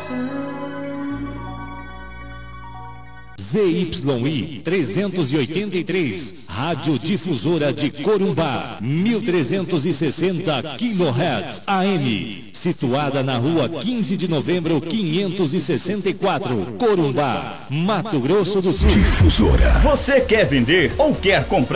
ZYI 383, Rádio Difusora de Corumbá, 1360 kHz AM, situada na rua 15 de novembro 564, Corumbá, Mato Grosso do Sul. Difusora. Você quer vender ou quer comprar